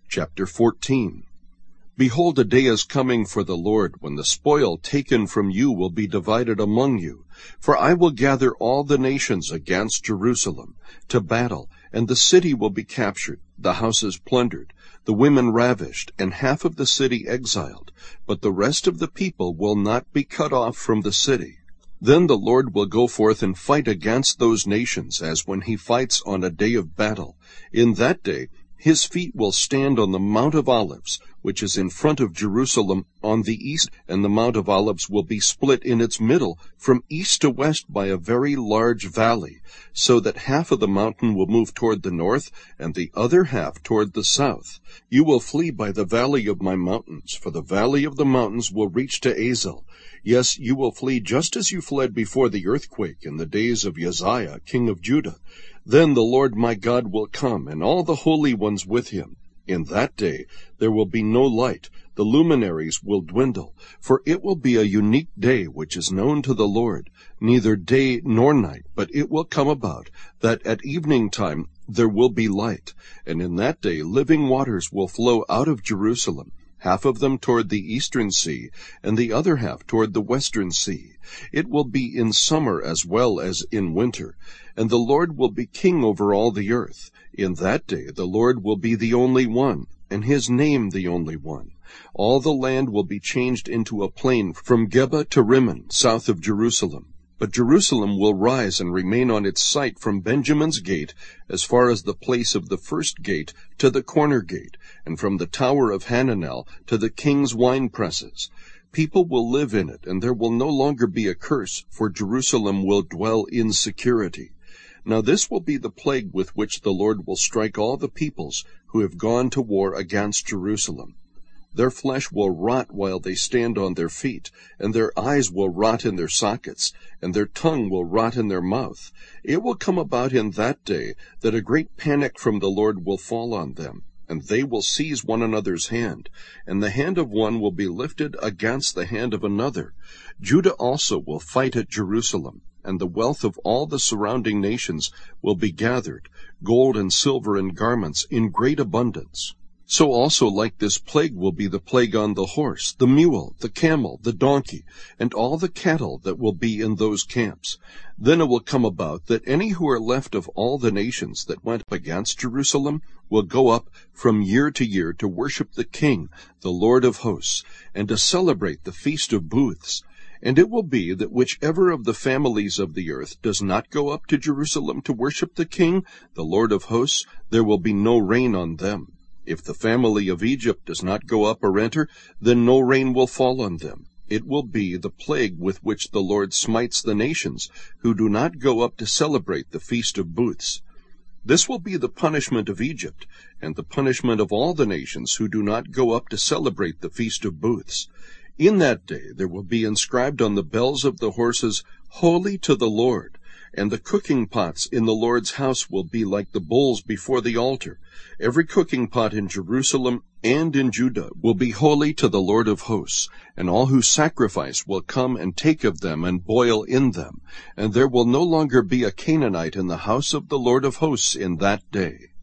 Chapter 14. Behold, a day is coming for the Lord, when the spoil taken from you will be divided among you. For I will gather all the nations against Jerusalem to battle, and the city will be captured, the houses plundered, the women ravished, and half of the city exiled. But the rest of the people will not be cut off from the city. Then the Lord will go forth and fight against those nations, as when he fights on a day of battle. In that day his feet will stand on the Mount of Olives, which is in front of Jerusalem on the east, and the Mount of Olives will be split in its middle from east to west by a very large valley, so that half of the mountain will move toward the north, and the other half toward the south. You will flee by the valley of my mountains, for the valley of the mountains will reach to Azel. Yes, you will flee just as you fled before the earthquake in the days of Uzziah, king of Judah. Then the Lord my God will come, and all the holy ones with him. In that day there will be no light, the luminaries will dwindle, for it will be a unique day which is known to the Lord, neither day nor night, but it will come about that at evening time there will be light, and in that day living waters will flow out of Jerusalem, half of them toward the eastern sea, and the other half toward the western sea. It will be in summer as well as in winter, and the Lord will be king over all the earth. In that day the Lord will be the only one, and his name the only one. All the land will be changed into a plain from Geba to Rimmon, south of Jerusalem. But Jerusalem will rise and remain on its site from Benjamin's gate as far as the place of the first gate to the corner gate, and from the tower of Hananel to the king's wine presses. People will live in it, and there will no longer be a curse, for Jerusalem will dwell in security. Now this will be the plague with which the Lord will strike all the peoples who have gone to war against Jerusalem. Their flesh will rot while they stand on their feet, and their eyes will rot in their sockets, and their tongue will rot in their mouth. It will come about in that day that a great panic from the Lord will fall on them, and they will seize one another's hand, and the hand of one will be lifted against the hand of another. Judah also will fight at Jerusalem, and the wealth of all the surrounding nations will be gathered, gold and silver and garments in great abundance. So also like this plague will be the plague on the horse, the mule, the camel, the donkey, and all the cattle that will be in those camps. Then it will come about that any who are left of all the nations that went up against Jerusalem will go up from year to worship the King, the Lord of hosts, and to celebrate the Feast of Booths. And it will be that whichever of the families of the earth does not go up to Jerusalem to worship the King, the Lord of hosts, there will be no rain on them. If the family of Egypt does not go up or enter, then no rain will fall on them. It will be the plague with which the Lord smites the nations who do not go up to celebrate the Feast of Booths. This will be the punishment of Egypt, and the punishment of all the nations who do not go up to celebrate the Feast of Booths. In that day there will be inscribed on the bells of the horses, Holy to the Lord. And the cooking pots in the Lord's house will be like the bowls before the altar. Every cooking pot in Jerusalem and in Judah will be holy to the Lord of hosts, and all who sacrifice will come and take of them and boil in them. And there will no longer be a Canaanite in the house of the Lord of hosts in that day.